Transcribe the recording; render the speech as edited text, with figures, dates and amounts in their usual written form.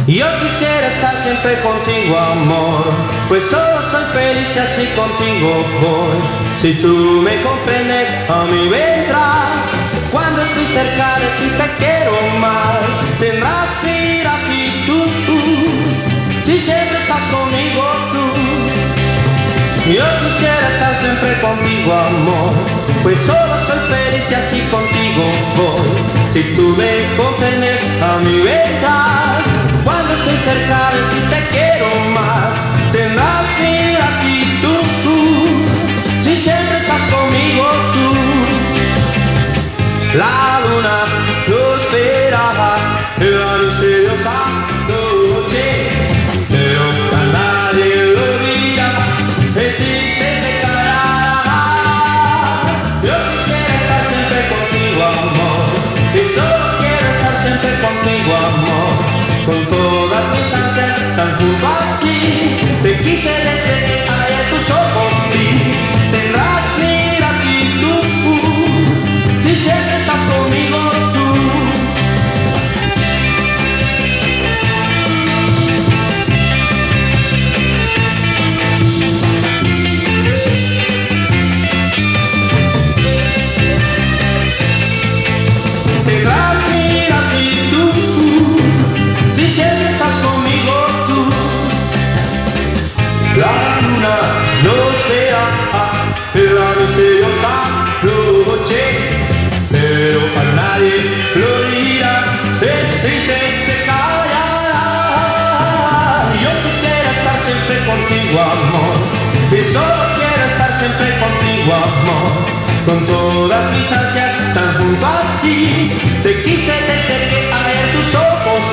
Yo quisiera estar siempre contigo, amor, pues solo soy feliz y así contigo voy. Si tú me comprendes, a mí vendrás. Cuando estoy cerca de ti te quiero más. Tendrás que ir aquí tú, si siempre estás conmigo tú. Yo quisiera estar siempre contigo, amor, pues solo soy feliz y así contigo voy. Si tú me comprendes, a mí vendrás. Cuando estoy cerca de ti te quiero más. Tendrás que ir aquí tú, si siempre estás conmigo tú. La luna lo esperaba en la misteriosa noche, pero a nadie lo dirá, es triste se caerá. Yo quisiera estar siempre contigo, amor, y solo quiero estar siempre contigo, amor. Con todas mis ansias tan junto a ti, te quise desde que ayer tus ojos vi. Tendrás que ir aquí tú, si siempre estás conmigo tú. Tendrás que ir aquí tú, si siempre estás conmigo tú. La luna nos verá en la misteriosa noche, pero a nadie lo dirá, es triste se callará. Yo quisiera estar siempre contigo, amor, y solo quiero estar siempre contigo, amor. Con todas mis ansias tan junto a ti, te quise desde que ayer tus ojos